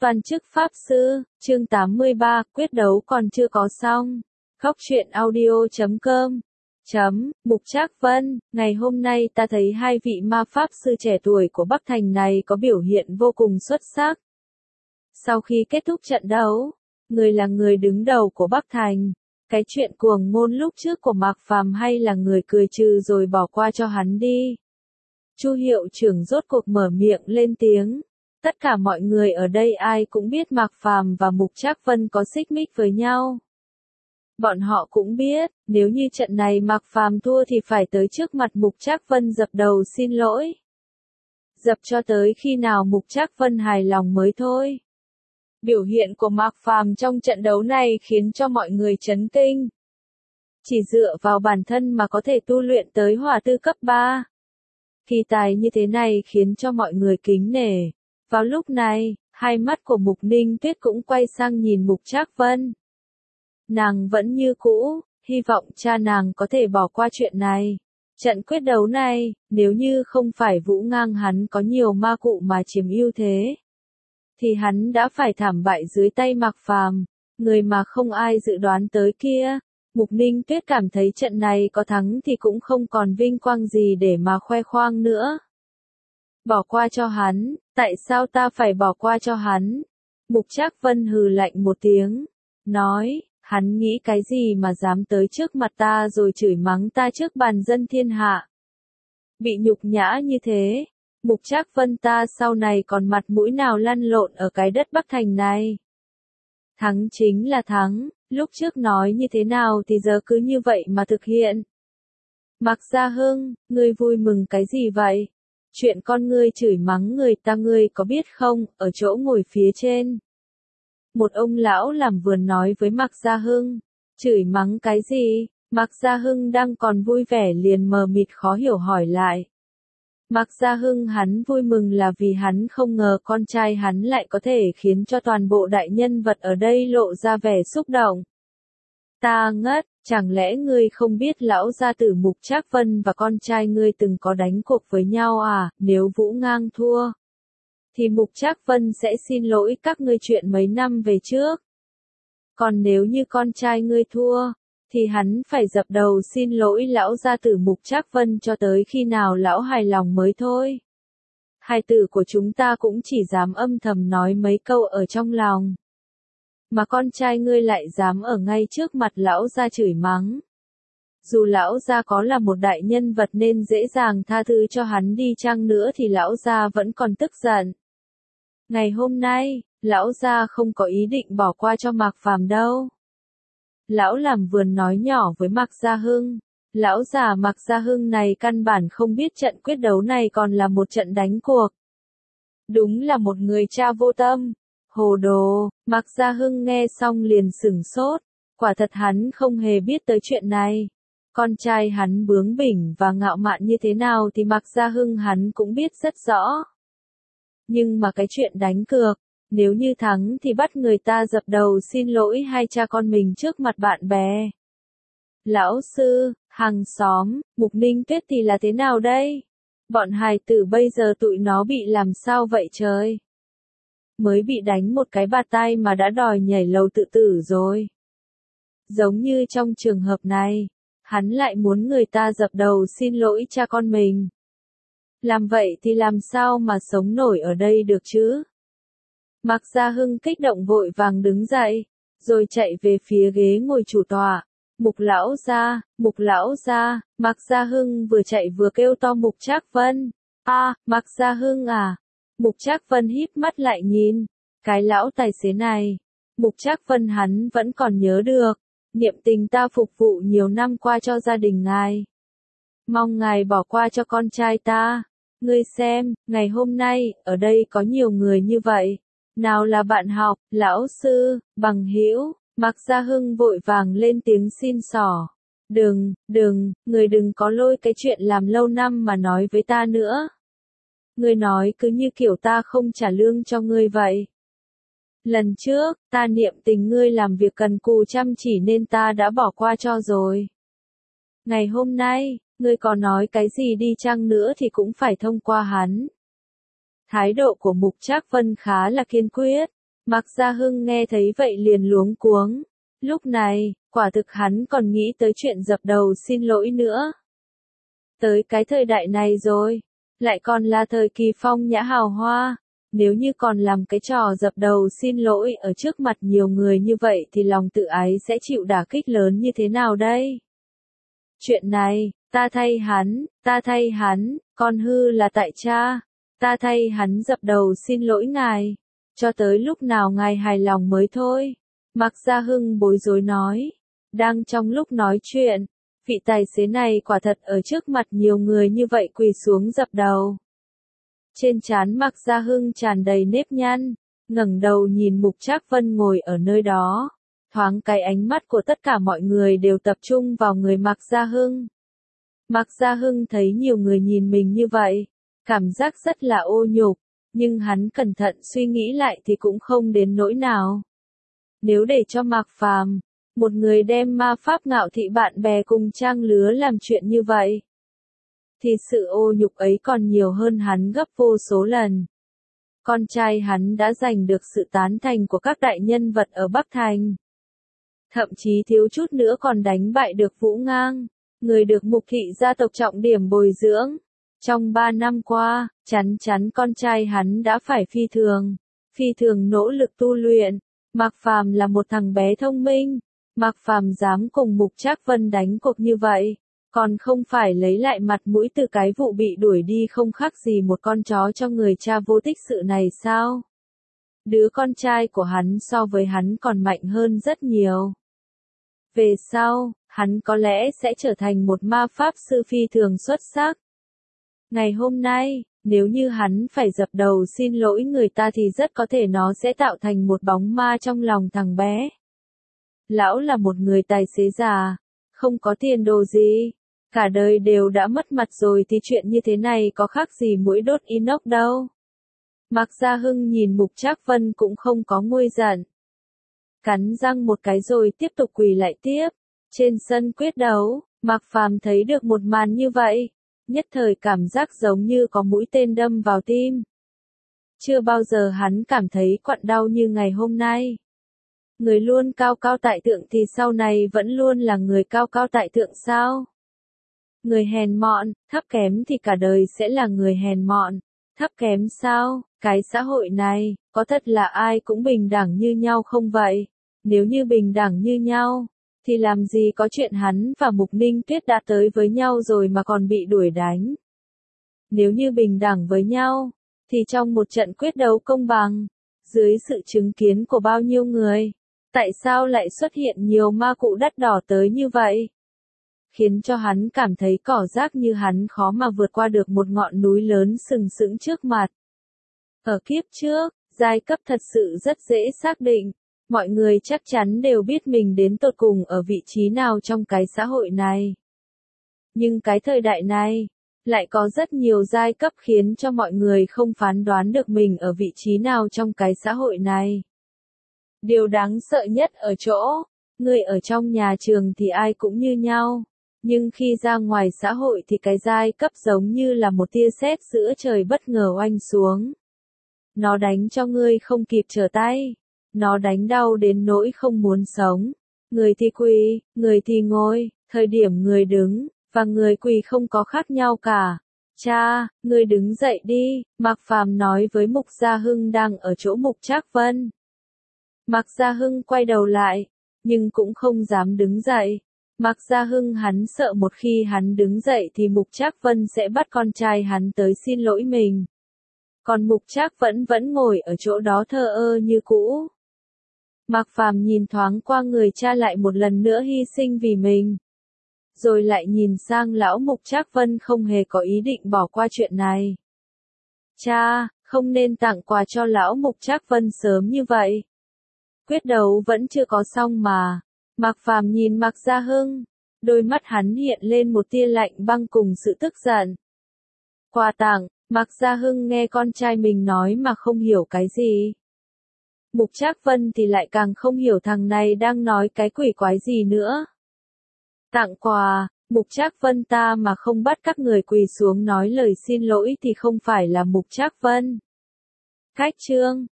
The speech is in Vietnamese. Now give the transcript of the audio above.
Toàn chức Pháp Sư, chương 83, quyết đấu còn chưa có xong. Khóc chuyện audio.com Mục Trác Vân, ngày hôm nay ta thấy hai vị ma Pháp Sư trẻ tuổi của Bắc Thành này có biểu hiện vô cùng xuất sắc. Sau khi kết thúc trận đấu, người là người đứng đầu của Bắc Thành. Cái chuyện cuồng ngôn lúc trước của Mạc Phàm hay là người cười trừ rồi bỏ qua cho hắn đi. Chu hiệu trưởng rốt cuộc mở miệng lên tiếng. Tất cả mọi người ở đây ai cũng biết Mạc Phàm và Mục Trác Vân có xích mích với nhau. Bọn họ cũng biết, nếu như trận này Mạc Phàm thua thì phải tới trước mặt Mục Trác Vân dập đầu xin lỗi. Dập cho tới khi nào Mục Trác Vân hài lòng mới thôi. Biểu hiện của Mạc Phàm trong trận đấu này khiến cho mọi người chấn kinh. Chỉ dựa vào bản thân mà có thể tu luyện tới hỏa tư cấp 3. Kỳ tài như thế này khiến cho mọi người kính nể. Vào lúc này, hai mắt của Mục Ninh Tuyết cũng quay sang nhìn Mục Trác Vân. Nàng vẫn như cũ, hy vọng cha nàng có thể bỏ qua chuyện này. Trận quyết đấu này, nếu như không phải Vũ Ngang hắn có nhiều ma cụ mà chiếm ưu thế, thì hắn đã phải thảm bại dưới tay Mạc Phàm, người mà không ai dự đoán tới kia. Mục Ninh Tuyết cảm thấy trận này có thắng thì cũng không còn vinh quang gì để mà khoe khoang nữa. Bỏ qua cho hắn, tại sao ta phải bỏ qua cho hắn? Mục Trác Vân hừ lạnh một tiếng, nói, hắn nghĩ cái gì mà dám tới trước mặt ta rồi chửi mắng ta trước bàn dân thiên hạ. Bị nhục nhã như thế, Mục Trác Vân ta sau này còn mặt mũi nào lăn lộn ở cái đất Bắc Thành này. Thắng chính là thắng, lúc trước nói như thế nào thì giờ cứ như vậy mà thực hiện. Mạc Gia Hưng, ngươi vui mừng cái gì vậy? Chuyện con ngươi chửi mắng người ta ngươi có biết không, ở chỗ ngồi phía trên. Một ông lão làm vườn nói với Mạc Gia Hưng, chửi mắng cái gì? Mạc Gia Hưng đang còn vui vẻ liền mờ mịt khó hiểu hỏi lại. Mạc Gia Hưng hắn vui mừng là vì hắn không ngờ con trai hắn lại có thể khiến cho toàn bộ đại nhân vật ở đây lộ ra vẻ xúc động. Ta ngất, chẳng lẽ ngươi không biết lão gia tử Mục Trác Vân và con trai ngươi từng có đánh cuộc với nhau à? Nếu Vũ Ngang thua, thì Mục Trác Vân sẽ xin lỗi các ngươi chuyện mấy năm về trước. Còn nếu như con trai ngươi thua, thì hắn phải dập đầu xin lỗi lão gia tử Mục Trác Vân cho tới khi nào lão hài lòng mới thôi. Hài tử của chúng ta cũng chỉ dám âm thầm nói mấy câu ở trong lòng. Mà con trai ngươi lại dám ở ngay trước mặt lão gia chửi mắng. Dù lão gia có là một đại nhân vật nên dễ dàng tha thứ cho hắn đi chăng nữa thì lão gia vẫn còn tức giận. Ngày hôm nay, lão gia không có ý định bỏ qua cho Mạc Phàm đâu. Lão làm vườn nói nhỏ với Mạc Gia Hưng. Lão già Mạc Gia Hưng này căn bản không biết trận quyết đấu này còn là một trận đánh cuộc. Đúng là một người cha vô tâm. Hồ đồ, Mạc Gia Hưng nghe xong liền sửng sốt. Quả thật hắn không hề biết tới chuyện này. Con trai hắn bướng bỉnh và ngạo mạn như thế nào thì Mạc Gia Hưng hắn cũng biết rất rõ. Nhưng mà cái chuyện đánh cược, nếu như thắng thì bắt người ta dập đầu xin lỗi hai cha con mình trước mặt bạn bè. Lão sư, hàng xóm, Mục Ninh Tuyết thì là thế nào đây? Bọn hài tử bây giờ tụi nó bị làm sao vậy trời? Mới bị đánh một cái bạt tai mà đã đòi nhảy lầu tự tử rồi. Giống như trong trường hợp này, hắn lại muốn người ta dập đầu xin lỗi cha con mình. Làm vậy thì làm sao mà sống nổi ở đây được chứ? Mạc Gia Hưng kích động vội vàng đứng dậy, rồi chạy về phía ghế ngồi chủ tọa. Mục lão gia, Mạc Gia Hưng vừa chạy vừa kêu to Mục Trác Vân. Mạc Gia Hưng à? Mục Trác Vân híp mắt lại nhìn. Cái lão tài xế này. Mục Trác Vân hắn vẫn còn nhớ được. Niệm tình ta phục vụ nhiều năm qua cho gia đình ngài. Mong ngài bỏ qua cho con trai ta. Ngươi xem, ngày hôm nay, ở đây có nhiều người như vậy. Nào là bạn học, lão sư, bằng hữu. Mạc Gia Hưng vội vàng lên tiếng xin xỏ. Người đừng có lôi cái chuyện làm lâu năm mà nói với ta nữa. Ngươi nói cứ như kiểu ta không trả lương cho ngươi vậy. Lần trước, ta niệm tình ngươi làm việc cần cù chăm chỉ nên ta đã bỏ qua cho rồi. Ngày hôm nay, ngươi có nói cái gì đi chăng nữa thì cũng phải thông qua hắn. Thái độ của Mục Trác Vân khá là kiên quyết. Mạc Gia Hưng nghe thấy vậy liền luống cuống. Lúc này, quả thực hắn còn nghĩ tới chuyện dập đầu xin lỗi nữa. Tới cái thời đại này rồi, lại còn là thời kỳ phong nhã hào hoa. Nếu như còn làm cái trò dập đầu xin lỗi ở trước mặt nhiều người như vậy thì lòng tự ái sẽ chịu đả kích lớn như thế nào đây? Chuyện này, ta thay hắn, con hư là tại cha. Ta thay hắn dập đầu xin lỗi ngài. Cho tới lúc nào ngài hài lòng mới thôi. Mạc Gia Hưng bối rối nói. Đang trong lúc nói chuyện, vị tài xế này quả thật ở trước mặt nhiều người như vậy quỳ xuống dập đầu. Trên trán Mạc Gia Hưng tràn đầy nếp nhăn, ngẩng đầu nhìn Mục Trác Vân ngồi ở nơi đó. Thoáng cái ánh mắt của tất cả mọi người đều tập trung vào người Mạc Gia Hưng. Mạc Gia Hưng thấy nhiều người nhìn mình như vậy, cảm giác rất là ô nhục, nhưng hắn cẩn thận suy nghĩ lại thì cũng không đến nỗi nào. Nếu để cho Mạc Phàm, một người đem ma pháp ngạo thị bạn bè cùng trang lứa làm chuyện như vậy, thì sự ô nhục ấy còn nhiều hơn hắn gấp vô số lần. Con trai hắn đã giành được sự tán thành của các đại nhân vật ở Bắc Thành. Thậm chí thiếu chút nữa còn đánh bại được Vũ Ngang, người được Mục thị gia tộc trọng điểm bồi dưỡng. Trong 3 năm qua, chắn chắn con trai hắn đã phải phi thường nỗ lực tu luyện. Mạc Phàm là một thằng bé thông minh, Mạc Phàm dám cùng Mục Trác Vân đánh cuộc như vậy, còn không phải lấy lại mặt mũi từ cái vụ bị đuổi đi không khác gì một con chó cho người cha vô tích sự này sao? Đứa con trai của hắn so với hắn còn mạnh hơn rất nhiều. Về sau, hắn có lẽ sẽ trở thành một ma pháp sư phi thường xuất sắc. Ngày hôm nay, nếu như hắn phải dập đầu xin lỗi người ta thì rất có thể nó sẽ tạo thành một bóng ma trong lòng thằng bé. Lão là một người tài xế già, không có tiền đồ gì, cả đời đều đã mất mặt rồi thì chuyện như thế này có khác gì muỗi đốt inox đâu. Mạc Gia Hưng nhìn Mục Trác Vân cũng không có nguôi giận. Cắn răng một cái rồi tiếp tục quỳ lại tiếp. Trên sân quyết đấu, Mạc Phàm thấy được một màn như vậy, nhất thời cảm giác giống như có mũi tên đâm vào tim. Chưa bao giờ hắn cảm thấy quặn đau như ngày hôm nay. Người luôn cao cao tại thượng thì sau này vẫn luôn là người cao cao tại thượng sao? Người hèn mọn, thấp kém thì cả đời sẽ là người hèn mọn, thấp kém sao? Cái xã hội này, có thật là ai cũng bình đẳng như nhau không vậy? Nếu như bình đẳng như nhau, thì làm gì có chuyện hắn và Mục Ninh Tuyết đã tới với nhau rồi mà còn bị đuổi đánh. Nếu như bình đẳng với nhau, thì trong một trận quyết đấu công bằng, dưới sự chứng kiến của bao nhiêu người, tại sao lại xuất hiện nhiều ma cụ đắt đỏ tới như vậy? Khiến cho hắn cảm thấy cỏ rác như hắn khó mà vượt qua được một ngọn núi lớn sừng sững trước mặt. Ở kiếp trước, giai cấp thật sự rất dễ xác định. Mọi người chắc chắn đều biết mình đến tột cùng ở vị trí nào trong cái xã hội này. Nhưng cái thời đại này, lại có rất nhiều giai cấp khiến cho mọi người không phán đoán được mình ở vị trí nào trong cái xã hội này. Điều đáng sợ nhất ở chỗ, người ở trong nhà trường thì ai cũng như nhau. Nhưng khi ra ngoài xã hội thì cái giai cấp giống như là một tia sét giữa trời bất ngờ oanh xuống. Nó đánh cho ngươi không kịp trở tay. Nó đánh đau đến nỗi không muốn sống. Người thì quỳ, người thì ngồi, thời điểm người đứng, và người quỳ không có khác nhau cả. Cha, người đứng dậy đi, Mạc Phàm nói với Mục Gia Hưng đang ở chỗ Mục Trác Vân. Mạc Gia Hưng quay đầu lại, nhưng cũng không dám đứng dậy. Mạc Gia Hưng hắn sợ một khi hắn đứng dậy thì Mục Trác Vân sẽ bắt con trai hắn tới xin lỗi mình. Còn Mục Trác vẫn ngồi ở chỗ đó thờ ơ như cũ. Mạc Phàm nhìn thoáng qua người cha lại một lần nữa hy sinh vì mình. Rồi lại nhìn sang lão Mục Trác Vân không hề có ý định bỏ qua chuyện này. Cha, không nên tặng quà cho lão Mục Trác Vân sớm như vậy. Quyết đấu vẫn chưa có xong mà. Mạc Phàm nhìn Mạc Gia Hưng, đôi mắt hắn hiện lên một tia lạnh băng cùng sự tức giận. Quà tặng, Mạc Gia Hưng nghe con trai mình nói mà không hiểu cái gì. Mục Trác Vân thì lại càng không hiểu thằng này đang nói cái quỷ quái gì nữa. Tặng quà, Mục Trác Vân ta mà không bắt các người quỳ xuống nói lời xin lỗi thì không phải là Mục Trác Vân. Cách chương